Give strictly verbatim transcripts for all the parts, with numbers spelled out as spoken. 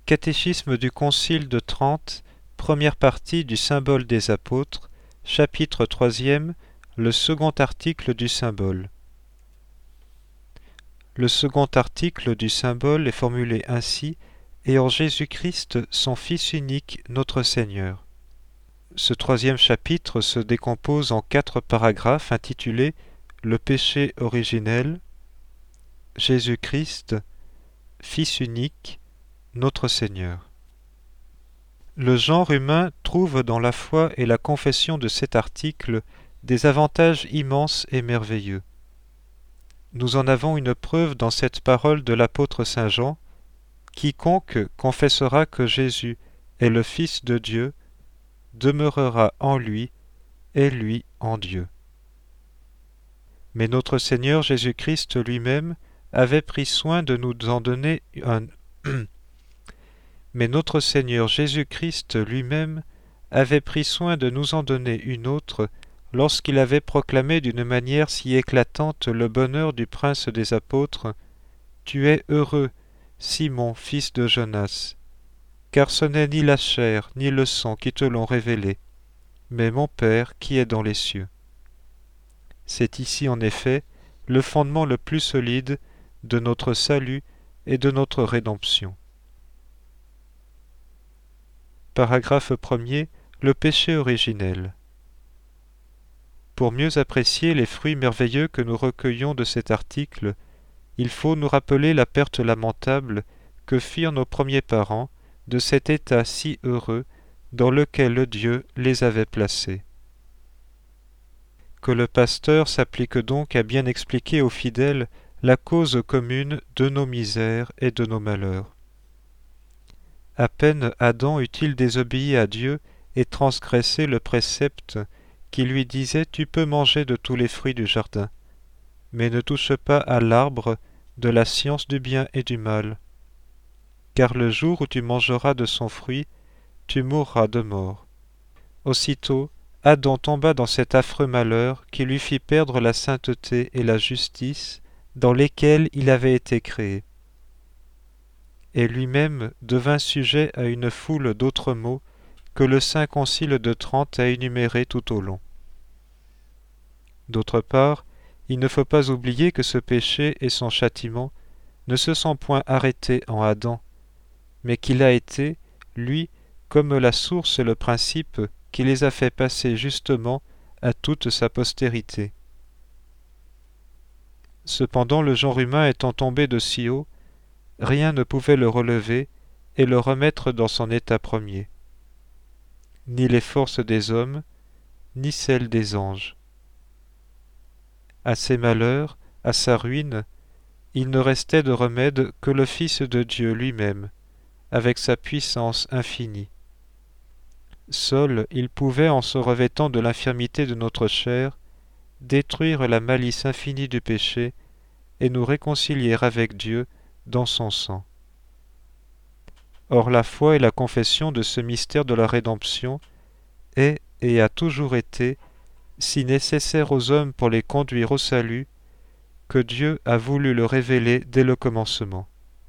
Catéchisme du Concile de Trente, première partie du symbole des apôtres, chapitre troisième, le second article du symbole. Le second article du symbole est formulé ainsi: et en Jésus-Christ, son Fils unique, notre Seigneur. Ce troisième chapitre se décompose en quatre paragraphes intitulés Le péché originel, Jésus-Christ, Fils unique, notre Seigneur. Le genre humain trouve dans la foi et la confession de cet article des avantages immenses et merveilleux. Nous en avons une preuve dans cette parole de l'apôtre Saint Jean: quiconque confessera que Jésus est le Fils de Dieu demeurera en lui et lui en Dieu. Mais notre Seigneur Jésus-Christ lui-même avait pris soin de nous en donner un Mais notre Seigneur Jésus-Christ lui-même avait pris soin de nous en donner une autre lorsqu'il avait proclamé d'une manière si éclatante le bonheur du prince des apôtres: « Tu es heureux, Simon, fils de Jonas, car ce n'est ni la chair ni le sang qui te l'ont révélé, mais mon Père qui est dans les cieux. » C'est ici en effet le fondement le plus solide de notre salut et de notre rédemption. Paragraphe premier. Le péché originel. Pour mieux apprécier les fruits merveilleux que nous recueillons de cet article, il faut nous rappeler la perte lamentable que firent nos premiers parents de cet état si heureux dans lequel Dieu les avait placés. Que le pasteur s'applique donc à bien expliquer aux fidèles la cause commune de nos misères et de nos malheurs. À peine Adam eut-il désobéi à Dieu et transgressé le précepte qui lui disait « Tu peux manger de tous les fruits du jardin, mais ne touche pas à l'arbre de la science du bien et du mal, car le jour où tu mangeras de son fruit, tu mourras de mort. » Aussitôt, Adam tomba dans cet affreux malheur qui lui fit perdre la sainteté et la justice dans lesquelles il avait été créé, et lui-même devint sujet à une foule d'autres maux que le Saint Concile de Trente a énumérés tout au long. D'autre part, il ne faut pas oublier que ce péché et son châtiment ne se sont point arrêtés en Adam, mais qu'il a été, lui, comme la source et le principe qui les a fait passer justement à toute sa postérité. Cependant, le genre humain étant tombé de si haut, rien ne pouvait le relever et le remettre dans son état premier. Ni les forces des hommes, ni celles des anges. À ses malheurs, à sa ruine, il ne restait de remède que le Fils de Dieu lui-même, avec sa puissance infinie. Seul, il pouvait, en se revêtant de l'infirmité de notre chair, détruire la malice infinie du péché et nous réconcilier avec Dieu dans son sang. Or la foi et la confession de ce mystère de la rédemption est et a toujours été si nécessaire aux hommes pour les conduire au salut que Dieu a voulu le révéler dès le commencement.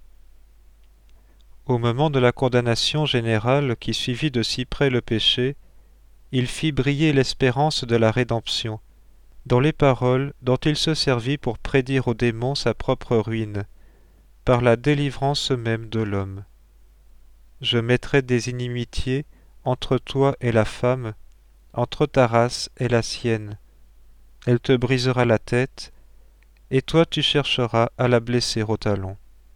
Au moment de la condamnation générale qui suivit de si près le péché, il fit briller l'espérance de la rédemption, dans les paroles dont il se servit pour prédire aux démons sa propre ruine, par la délivrance même de l'homme. Je mettrai des inimitiés entre toi et la femme, entre ta race et la sienne. Elle te brisera la tête, et toi tu chercheras à la blesser au talon.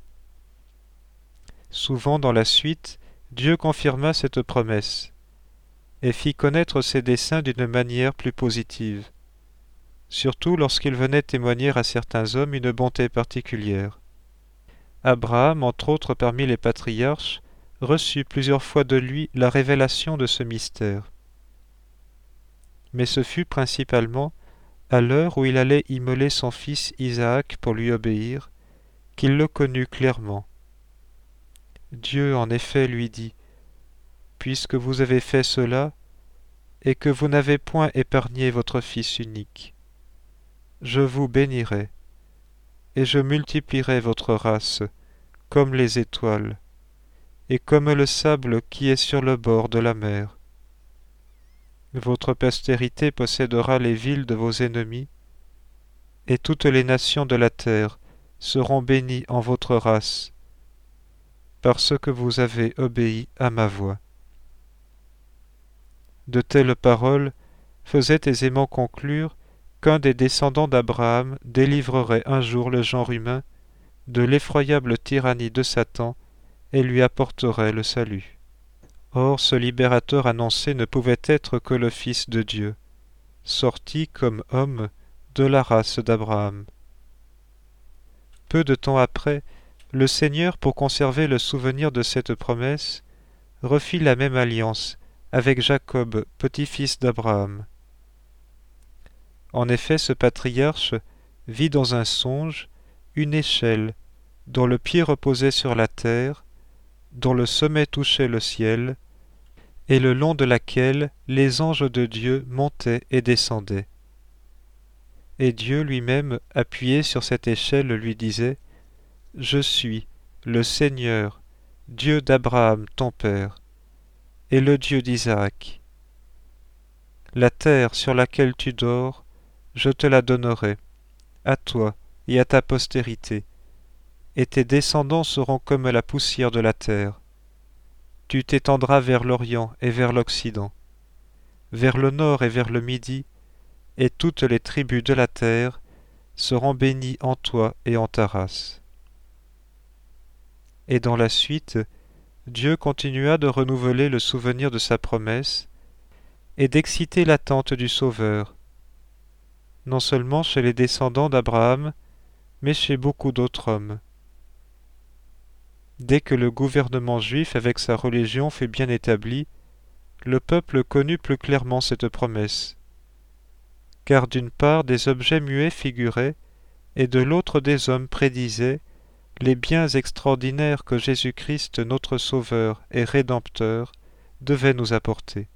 Souvent dans la suite, Dieu confirma cette promesse, et fit connaître ses desseins d'une manière plus positive, surtout lorsqu'il venait témoigner à certains hommes une bonté particulière. Abraham, entre autres parmi les patriarches, reçut plusieurs fois de lui la révélation de ce mystère. Mais ce fut principalement à l'heure où il allait immoler son fils Isaac pour lui obéir, qu'il le connut clairement. Dieu en effet lui dit: « Puisque vous avez fait cela, et que vous n'avez point épargné votre fils unique, je vous bénirai, et je multiplierai votre race comme les étoiles, et comme le sable qui est sur le bord de la mer. Votre postérité possédera les villes de vos ennemis, et toutes les nations de la terre seront bénies en votre race, parce que vous avez obéi à ma voix. De telles paroles faisaient aisément conclure qu'un des descendants d'Abraham délivrerait un jour le genre humain de l'effroyable tyrannie de Satan et lui apporterait le salut. Or, ce libérateur annoncé ne pouvait être que le Fils de Dieu, sorti comme homme de la race d'Abraham. Peu de temps après, le Seigneur, pour conserver le souvenir de cette promesse, refit la même alliance avec Jacob, petit-fils d'Abraham. En effet, ce patriarche vit dans un songe une échelle dont le pied reposait sur la terre, dont le sommet touchait le ciel, et le long de laquelle les anges de Dieu montaient et descendaient. Et Dieu lui-même, appuyé sur cette échelle, lui disait : « Je suis le Seigneur, Dieu d'Abraham ton père, et le Dieu d'Isaac. La terre sur laquelle tu dors, je te la donnerai, à toi et à ta postérité, et tes descendants seront comme la poussière de la terre. Tu t'étendras vers l'Orient et vers l'Occident, vers le nord et vers le midi, et toutes les tribus de la terre seront bénies en toi et en ta race. » Et dans la suite, Dieu continua de renouveler le souvenir de sa promesse et d'exciter l'attente du Sauveur, non seulement chez les descendants d'Abraham, mais chez beaucoup d'autres hommes. Dès que le gouvernement juif avec sa religion fut bien établi, le peuple connut plus clairement cette promesse. Car d'une part des objets muets figuraient, et de l'autre des hommes prédisaient les biens extraordinaires que Jésus-Christ, notre Sauveur et Rédempteur, devait nous apporter.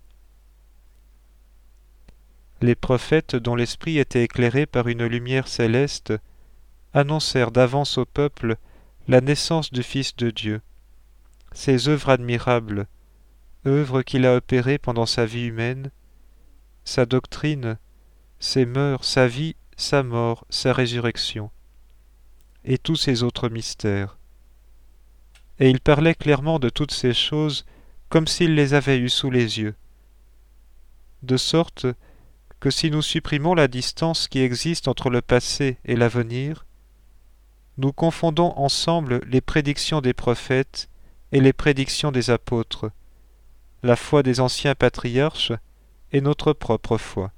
Les prophètes, dont l'esprit était éclairé par une lumière céleste, annoncèrent d'avance au peuple la naissance du Fils de Dieu, ses œuvres admirables, œuvres qu'il a opérées pendant sa vie humaine, sa doctrine, ses mœurs, sa vie, sa mort, sa résurrection, et tous ses autres mystères. Et il parlait clairement de toutes ces choses comme s'il les avait eues sous les yeux, de sorte que si nous supprimons la distance qui existe entre le passé et l'avenir, nous confondons ensemble les prédictions des prophètes et les prédictions des apôtres, la foi des anciens patriarches et notre propre foi.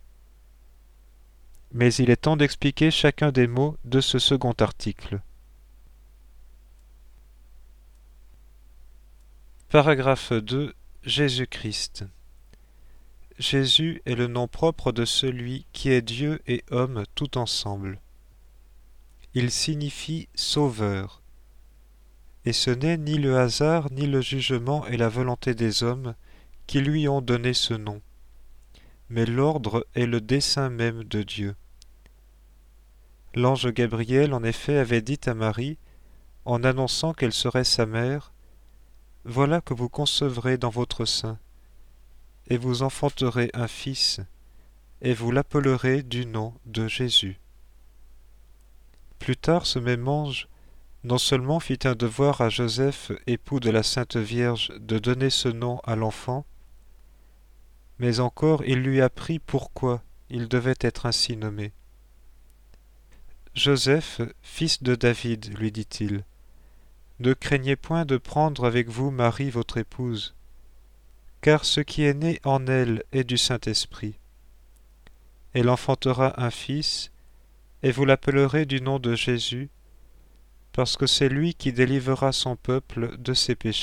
Mais il est temps d'expliquer chacun des mots de ce second article. Paragraphe deux. Jésus-Christ. Jésus est le nom propre de celui qui est Dieu et homme tout ensemble. Il signifie Sauveur. Et ce n'est ni le hasard, ni le jugement et la volonté des hommes qui lui ont donné ce nom, mais l'ordre et le dessein même de Dieu. L'ange Gabriel, en effet, avait dit à Marie, en annonçant qu'elle serait sa mère, « Voilà que vous concevrez dans votre sein, et vous enfanterez un fils, et vous l'appellerez du nom de Jésus. » Plus tard, ce même ange non seulement fit un devoir à Joseph, époux de la Sainte Vierge, de donner ce nom à l'enfant, mais encore il lui apprit pourquoi il devait être ainsi nommé. « Joseph, fils de David, lui dit-il, ne craignez point de prendre avec vous Marie votre épouse, car ce qui est né en elle est du Saint-Esprit. Elle enfantera un fils, et vous l'appellerez du nom de Jésus, parce que c'est lui qui délivrera son peuple de ses péchés. »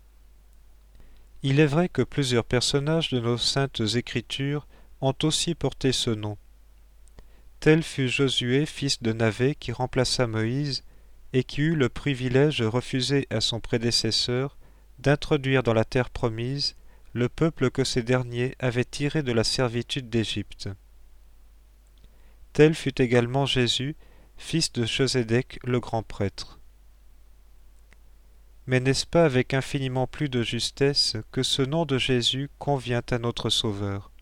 Il est vrai que plusieurs personnages de nos saintes Écritures ont aussi porté ce nom. Tel fut Josué, fils de Navé, qui remplaça Moïse et qui eut le privilège refusé à son prédécesseur d'introduire dans la terre promise le peuple que ces derniers avaient tiré de la servitude d'Égypte. Tel fut également Jésus, fils de Josédec le grand prêtre. Mais n'est-ce pas avec infiniment plus de justesse que ce nom de Jésus convient à notre Sauveur?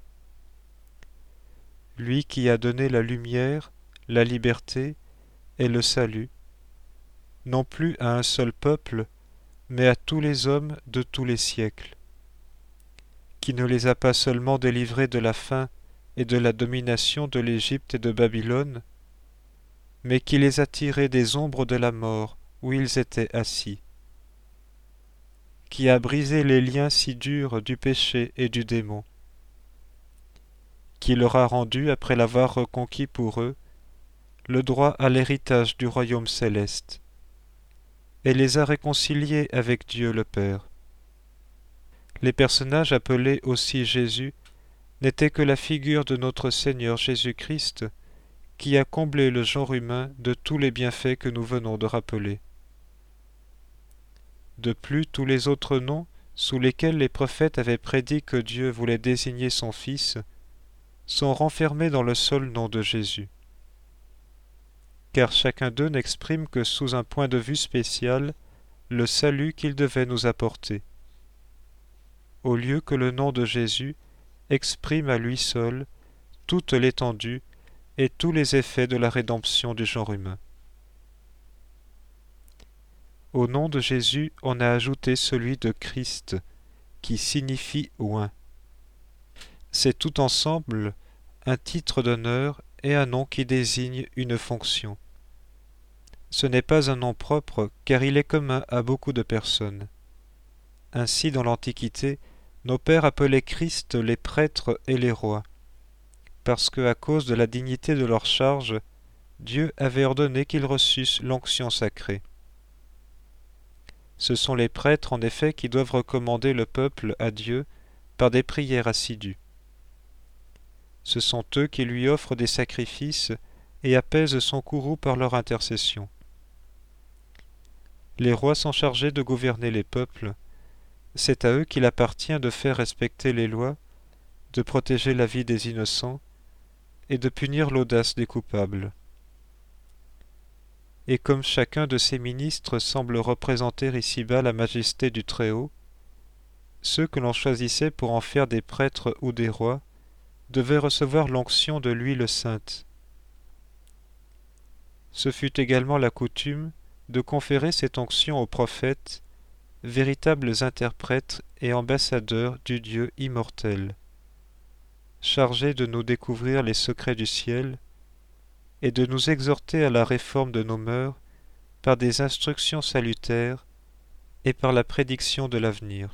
Lui qui a donné la lumière, la liberté et le salut, non plus à un seul peuple, mais à tous les hommes de tous les siècles, qui ne les a pas seulement délivrés de la faim et de la domination de l'Égypte et de Babylone, mais qui les a tirés des ombres de la mort où ils étaient assis, qui a brisé les liens si durs du péché et du démon, qui leur a rendu, après l'avoir reconquis pour eux, le droit à l'héritage du royaume céleste, et les a réconciliés avec Dieu le Père. Les personnages appelés aussi Jésus n'étaient que la figure de notre Seigneur Jésus-Christ, qui a comblé le genre humain de tous les bienfaits que nous venons de rappeler. De plus, tous les autres noms sous lesquels les prophètes avaient prédit que Dieu voulait désigner son Fils sont renfermés dans le seul nom de Jésus. Car chacun d'eux n'exprime que sous un point de vue spécial le salut qu'il devait nous apporter, au lieu que le nom de Jésus exprime à lui seul toute l'étendue et tous les effets de la rédemption du genre humain. Au nom de Jésus, on a ajouté celui de Christ, qui signifie oint. C'est tout ensemble un titre d'honneur et un nom qui désigne une fonction. Ce n'est pas un nom propre, car il est commun à beaucoup de personnes. Ainsi, dans l'Antiquité, nos pères appelaient Christ les prêtres et les rois, parce que, à cause de la dignité de leur charge, Dieu avait ordonné qu'ils reçussent l'onction sacrée. Ce sont les prêtres, en effet, qui doivent recommander le peuple à Dieu par des prières assidues. Ce sont eux qui lui offrent des sacrifices et apaisent son courroux par leur intercession. Les rois sont chargés de gouverner les peuples. C'est à eux qu'il appartient de faire respecter les lois, de protéger la vie des innocents et de punir l'audace des coupables. Et comme chacun de ces ministres semble représenter ici-bas la majesté du Très-Haut, ceux que l'on choisissait pour en faire des prêtres ou des rois devaient recevoir l'onction de l'huile sainte. Ce fut également la coutume de conférer cette onction aux prophètes, véritables interprètes et ambassadeurs du Dieu immortel, chargés de nous découvrir les secrets du ciel et de nous exhorter à la réforme de nos mœurs par des instructions salutaires et par la prédiction de l'avenir.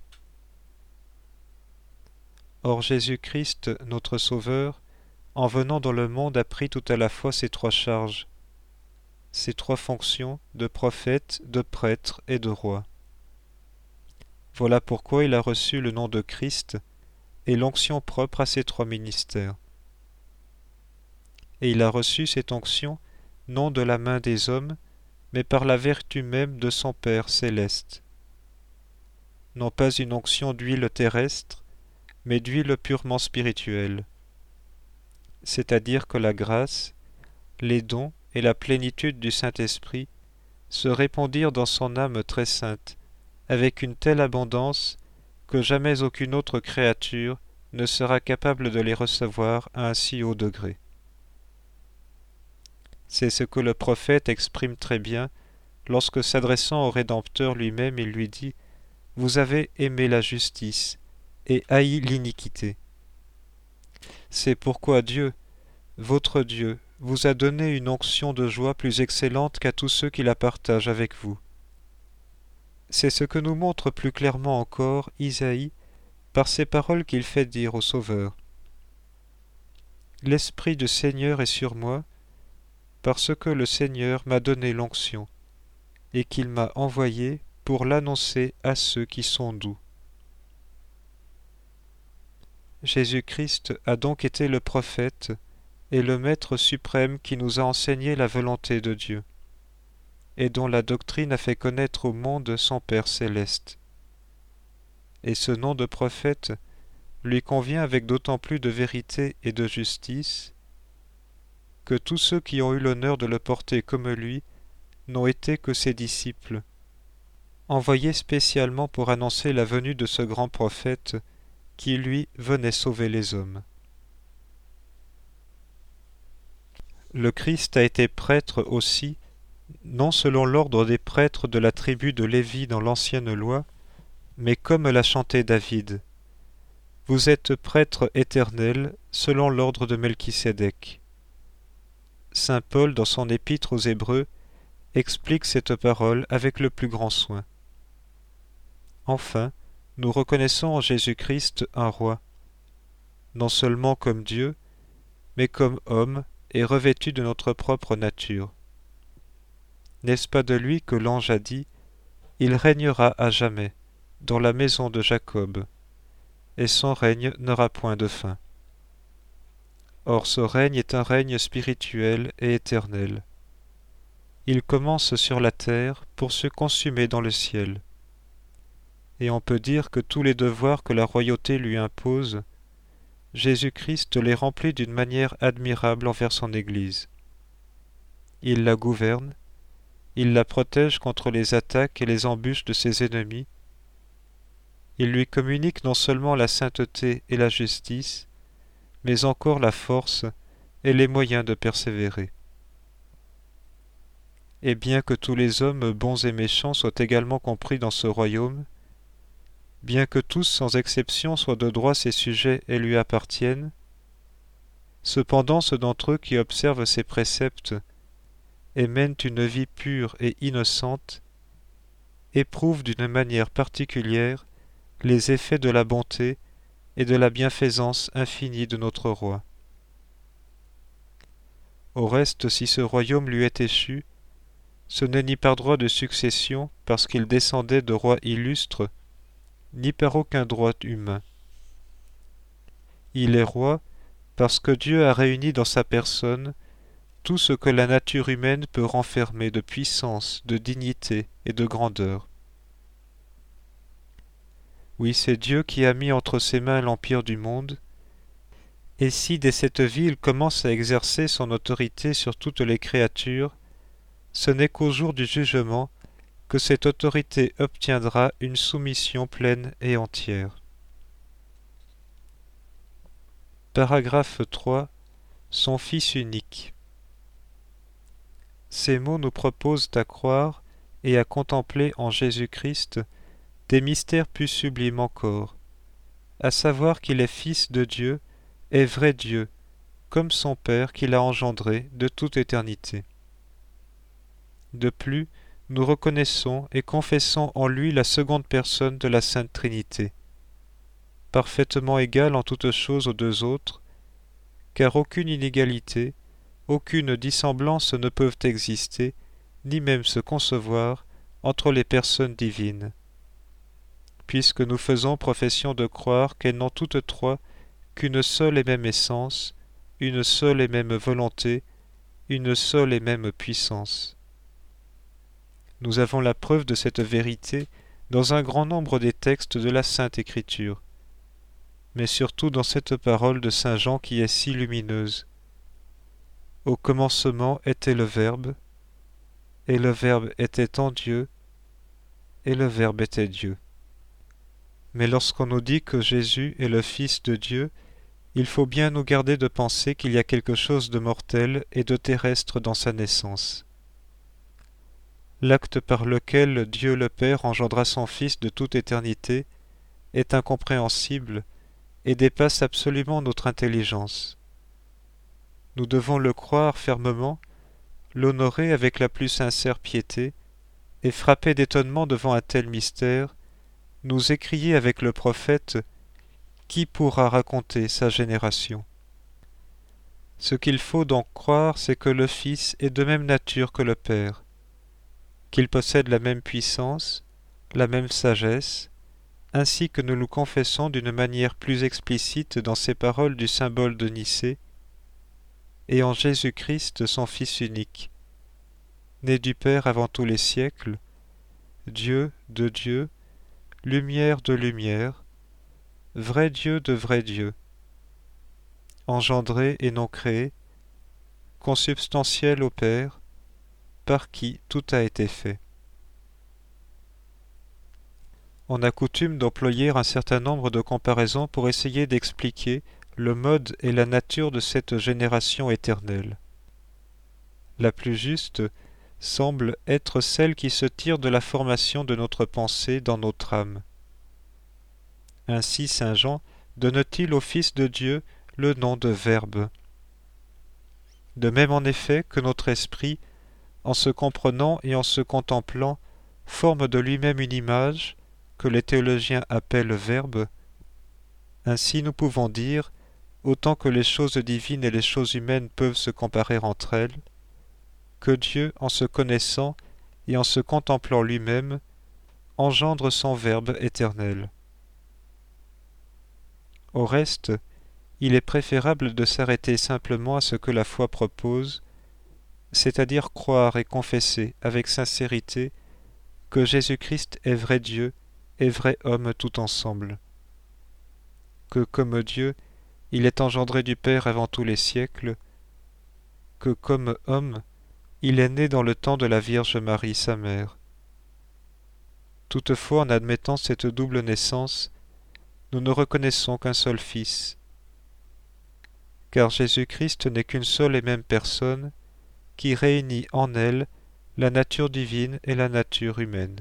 Or Jésus-Christ, notre Sauveur, en venant dans le monde, a pris tout à la fois ces trois charges, ces trois fonctions de prophète, de prêtre et de roi. Voilà pourquoi il a reçu le nom de Christ et l'onction propre à ces trois ministères. Et il a reçu cette onction non de la main des hommes, mais par la vertu même de son Père céleste. Non pas une onction d'huile terrestre, mais d'huile purement spirituelle. C'est-à-dire que la grâce, les dons et la plénitude du Saint-Esprit se répandirent dans son âme très sainte, avec une telle abondance que jamais aucune autre créature ne sera capable de les recevoir à un si haut degré. C'est ce que le prophète exprime très bien lorsque, s'adressant au Rédempteur lui-même, il lui dit « Vous avez aimé la justice et haï l'iniquité. » C'est pourquoi Dieu, votre Dieu, vous a donné une onction de joie plus excellente qu'à tous ceux qui la partagent avec vous. C'est ce que nous montre plus clairement encore Isaïe par ces paroles qu'il fait dire au Sauveur. « L'Esprit du Seigneur est sur moi, parce que le Seigneur m'a donné l'onction, et qu'il m'a envoyé pour l'annoncer à ceux qui sont doux. » Jésus-Christ a donc été le prophète et le Maître suprême qui nous a enseigné la volonté de Dieu, et dont la doctrine a fait connaître au monde son Père céleste. Et ce nom de prophète lui convient avec d'autant plus de vérité et de justice que tous ceux qui ont eu l'honneur de le porter comme lui n'ont été que ses disciples, envoyé spécialement pour annoncer la venue de ce grand prophète qui, lui, venait sauver les hommes. Le Christ a été prêtre aussi, non selon l'ordre des prêtres de la tribu de Lévi dans l'ancienne loi, mais comme l'a chanté David. Vous êtes prêtre éternel selon l'ordre de Melchisédek. Saint Paul, dans son épître aux Hébreux, explique cette parole avec le plus grand soin. Enfin, nous reconnaissons en Jésus-Christ un roi, non seulement comme Dieu, mais comme homme et revêtu de notre propre nature. N'est-ce pas de lui que l'ange a dit « Il régnera à jamais, dans la maison de Jacob, et son règne n'aura point de fin. » Or ce règne est un règne spirituel et éternel. Il commence sur la terre pour se consumer dans le ciel. Et on peut dire que tous les devoirs que la royauté lui impose, Jésus-Christ les remplit d'une manière admirable envers son Église. Il la gouverne, il la protège contre les attaques et les embûches de ses ennemis, il lui communique non seulement la sainteté et la justice, mais encore la force et les moyens de persévérer. Et bien que tous les hommes bons et méchants soient également compris dans ce royaume, bien que tous sans exception soient de droit ses sujets et lui appartiennent, cependant ceux d'entre eux qui observent ses préceptes et mènent une vie pure et innocente éprouvent d'une manière particulière les effets de la bonté et de la bienfaisance infinie de notre roi. Au reste, si ce royaume lui est échu, ce n'est ni par droit de succession, parce qu'il descendait de rois illustres, ni par aucun droit humain. Il est roi parce que Dieu a réuni dans sa personne tout ce que la nature humaine peut renfermer de puissance, de dignité et de grandeur. Oui, c'est Dieu qui a mis entre ses mains l'empire du monde, et si dès cette vie il commence à exercer son autorité sur toutes les créatures, ce n'est qu'au jour du jugement que cette autorité obtiendra une soumission pleine et entière. Paragraphe trois. Son Fils unique. Ces mots nous proposent à croire et à contempler en Jésus-Christ des mystères plus sublimes encore, à savoir qu'il est Fils de Dieu et vrai Dieu, comme son Père qui l'a engendré de toute éternité. De plus, nous reconnaissons et confessons en lui la seconde personne de la Sainte Trinité, parfaitement égale en toutes choses aux deux autres, car aucune inégalité, aucune dissemblance ne peuvent exister, ni même se concevoir, entre les personnes divines, puisque nous faisons profession de croire qu'elles n'ont toutes trois qu'une seule et même essence, une seule et même volonté, une seule et même puissance. Nous avons la preuve de cette vérité dans un grand nombre des textes de la Sainte Écriture, mais surtout dans cette parole de saint Jean qui est si lumineuse. Au commencement était le Verbe, et le Verbe était en Dieu, et le Verbe était Dieu. Mais lorsqu'on nous dit que Jésus est le Fils de Dieu, il faut bien nous garder de penser qu'il y a quelque chose de mortel et de terrestre dans sa naissance. L'acte par lequel Dieu le Père engendra son Fils de toute éternité est incompréhensible et dépasse absolument notre intelligence. Nous devons le croire fermement, l'honorer avec la plus sincère piété, et frappés d'étonnement devant un tel mystère, nous écrier avec le prophète « Qui pourra raconter sa génération ?» Ce qu'il faut donc croire, c'est que le Fils est de même nature que le Père, qu'il possède la même puissance, la même sagesse, ainsi que nous nous confessons d'une manière plus explicite dans ces paroles du symbole de Nicée, et en Jésus-Christ son Fils unique, né du Père avant tous les siècles, Dieu de Dieu, lumière de lumière, vrai Dieu de vrai Dieu, engendré et non créé, consubstantiel au Père, par qui tout a été fait. On a coutume d'employer un certain nombre de comparaisons pour essayer d'expliquer le mode et la nature de cette génération éternelle. La plus juste semble être celle qui se tire de la formation de notre pensée dans notre âme. Ainsi saint Jean donne-t-il au Fils de Dieu le nom de Verbe. De même en effet que notre esprit, en se comprenant et en se contemplant, forme de lui-même une image que les théologiens appellent Verbe, ainsi nous pouvons dire, autant que les choses divines et les choses humaines peuvent se comparer entre elles, que Dieu, en se connaissant et en se contemplant lui-même, engendre son Verbe éternel. Au reste, il est préférable de s'arrêter simplement à ce que la foi propose, c'est-à-dire croire et confesser avec sincérité que Jésus-Christ est vrai Dieu et vrai homme tout ensemble, que comme Dieu, il est engendré du Père avant tous les siècles, que comme homme, il est né dans le temps de la Vierge Marie, sa mère. Toutefois, en admettant cette double naissance, nous ne reconnaissons qu'un seul Fils, car Jésus-Christ n'est qu'une seule et même personne qui réunit en elle la nature divine et la nature humaine.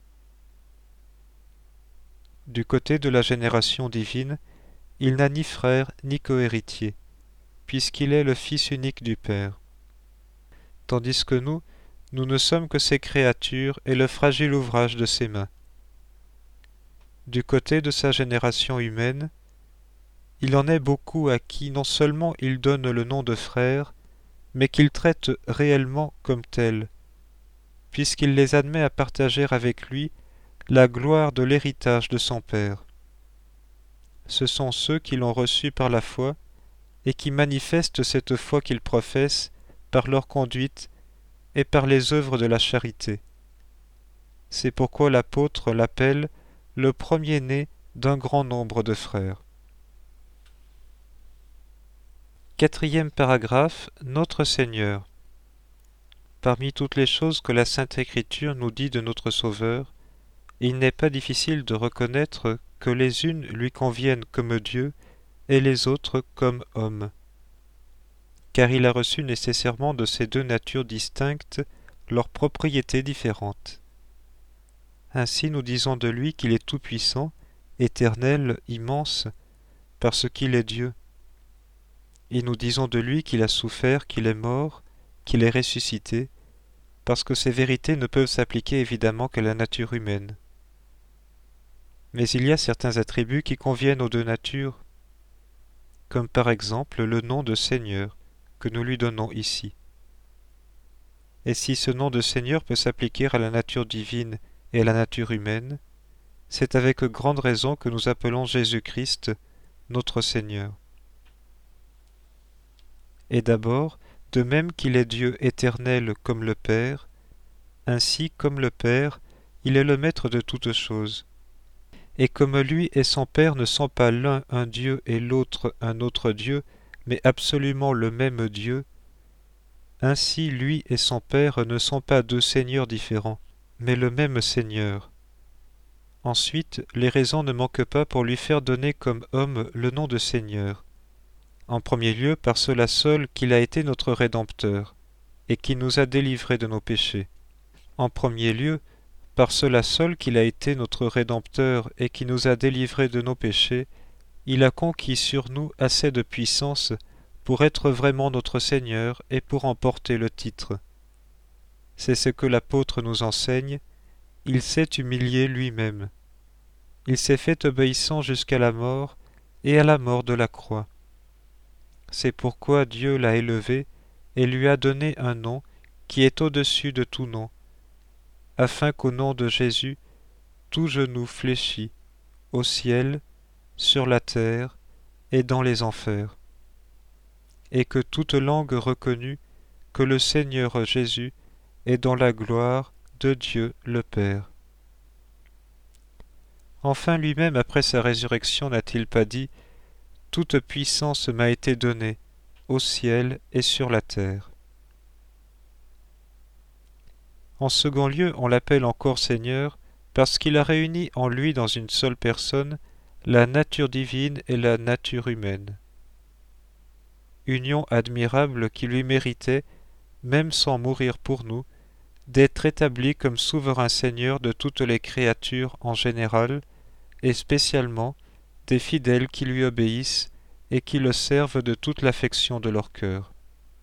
Du côté de la génération divine, il n'a ni frère ni cohéritier, puisqu'il est le Fils unique du Père. Tandis que nous, nous ne sommes que ses créatures et le fragile ouvrage de ses mains. Du côté de sa génération humaine, il en est beaucoup à qui non seulement il donne le nom de frère, mais qu'il traite réellement comme tels, puisqu'il les admet à partager avec lui la gloire de l'héritage de son Père. Ce sont ceux qui l'ont reçu par la foi et qui manifestent cette foi qu'ils professent par leur conduite et par les œuvres de la charité. C'est pourquoi l'apôtre l'appelle le premier-né d'un grand nombre de frères. Quatrième paragraphe, Notre Seigneur. Parmi toutes les choses que la Sainte Écriture nous dit de notre Sauveur, il n'est pas difficile de reconnaître que les unes lui conviennent comme Dieu et les autres comme homme, car il a reçu nécessairement de ces deux natures distinctes leurs propriétés différentes. Ainsi nous disons de lui qu'il est tout-puissant, éternel, immense, parce qu'il est Dieu. Et nous disons de lui qu'il a souffert, qu'il est mort, qu'il est ressuscité, parce que ces vérités ne peuvent s'appliquer évidemment qu'à la nature humaine. Mais il y a certains attributs qui conviennent aux deux natures, comme par exemple le nom de Seigneur que nous lui donnons ici. Et si ce nom de Seigneur peut s'appliquer à la nature divine et à la nature humaine, c'est avec grande raison que nous appelons Jésus-Christ notre Seigneur. Et d'abord, de même qu'il est Dieu éternel comme le Père, ainsi comme le Père, il est le maître de toutes choses. Et comme lui et son Père ne sont pas l'un un Dieu et l'autre un autre Dieu, mais absolument le même Dieu, ainsi lui et son Père ne sont pas deux seigneurs différents, mais le même Seigneur. Ensuite, les raisons ne manquent pas pour lui faire donner comme homme le nom de Seigneur. En premier lieu par cela seul qu'il a été notre Rédempteur, et qui nous a délivrés de nos péchés. En premier lieu, par cela seul qu'il a été notre Rédempteur et qui nous a délivrés de nos péchés, il a conquis sur nous assez de puissance pour être vraiment notre Seigneur et pour en porter le titre. C'est ce que l'apôtre nous enseigne, il s'est humilié lui-même. Il s'est fait obéissant jusqu'à la mort et à la mort de la croix. C'est pourquoi Dieu l'a élevé et lui a donné un nom qui est au-dessus de tout nom, afin qu'au nom de Jésus, tout genou fléchit, au ciel, sur la terre et dans les enfers, et que toute langue reconnue que le Seigneur Jésus est dans la gloire de Dieu le Père. Enfin lui-même, après sa résurrection, n'a-t-il pas dit « Toute puissance m'a été donnée, au ciel et sur la terre ». En second lieu, on l'appelle encore Seigneur, parce qu'il a réuni en lui dans une seule personne la nature divine et la nature humaine. Union admirable qui lui méritait, même sans mourir pour nous, d'être établi comme souverain Seigneur de toutes les créatures en général, et spécialement des fidèles qui lui obéissent et qui le servent de toute l'affection de leur cœur.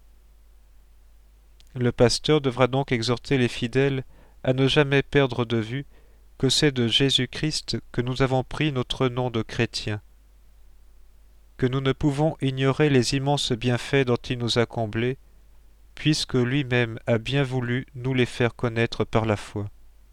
Le pasteur devra donc exhorter les fidèles à ne jamais perdre de vue que c'est de Jésus-Christ que nous avons pris notre nom de chrétiens, que nous ne pouvons ignorer les immenses bienfaits dont il nous a comblés, puisque lui-même a bien voulu nous les faire connaître par la foi,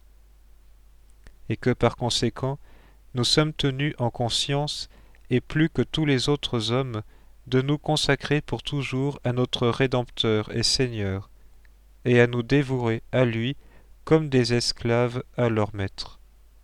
et que par conséquent, nous sommes tenus en conscience, et plus que tous les autres hommes, de nous consacrer pour toujours à notre Rédempteur et Seigneur, et à nous dévouer à lui comme des esclaves à leur maître.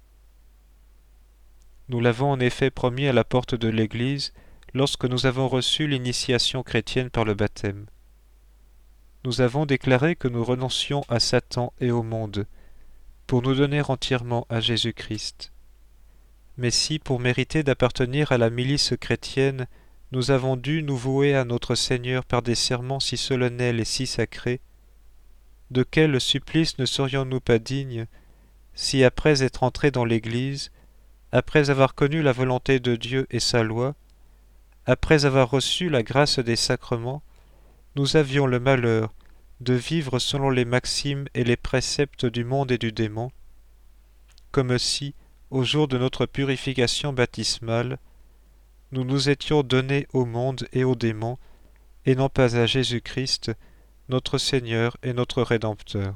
Nous l'avons en effet promis à la porte de l'Église lorsque nous avons reçu l'initiation chrétienne par le baptême. Nous avons déclaré que nous renoncions à Satan et au monde, pour nous donner entièrement à Jésus-Christ. Mais si, pour mériter d'appartenir à la milice chrétienne, nous avons dû nous vouer à notre Seigneur par des serments si solennels et si sacrés, de quel supplice ne serions-nous pas dignes, si après être entrés dans l'Église, après avoir connu la volonté de Dieu et sa loi, après avoir reçu la grâce des sacrements, nous avions le malheur de vivre selon les maximes et les préceptes du monde et du démon, comme si, au jour de notre purification baptismale, nous nous étions donnés au monde et aux démons, et non pas à Jésus-Christ, notre Seigneur et notre Rédempteur.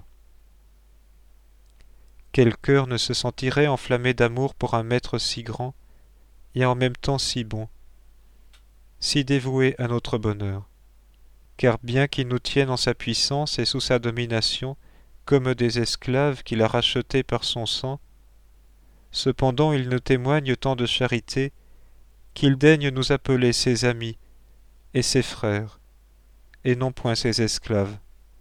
Quel cœur ne se sentirait enflammé d'amour pour un Maître si grand, et en même temps si bon, si dévoué à notre bonheur, car bien qu'il nous tienne en sa puissance et sous sa domination, comme des esclaves qu'il a rachetés par son sang, cependant il nous témoigne tant de charité qu'il daigne nous appeler ses amis et ses frères, et non point ses esclaves.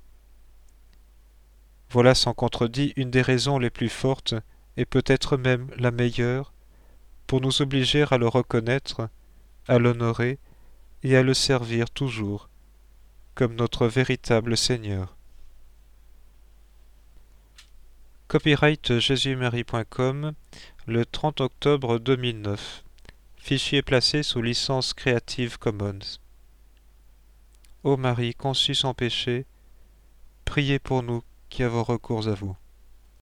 Voilà sans contredit une des raisons les plus fortes, et peut-être même la meilleure, pour nous obliger à le reconnaître, à l'honorer et à le servir toujours, comme notre véritable Seigneur. Copyright jésus marie point com, le trente octobre deux mille neuf. Fichier placé sous licence Creative Commons. Ô Marie conçue sans péché, priez pour nous qui avons recours à vous.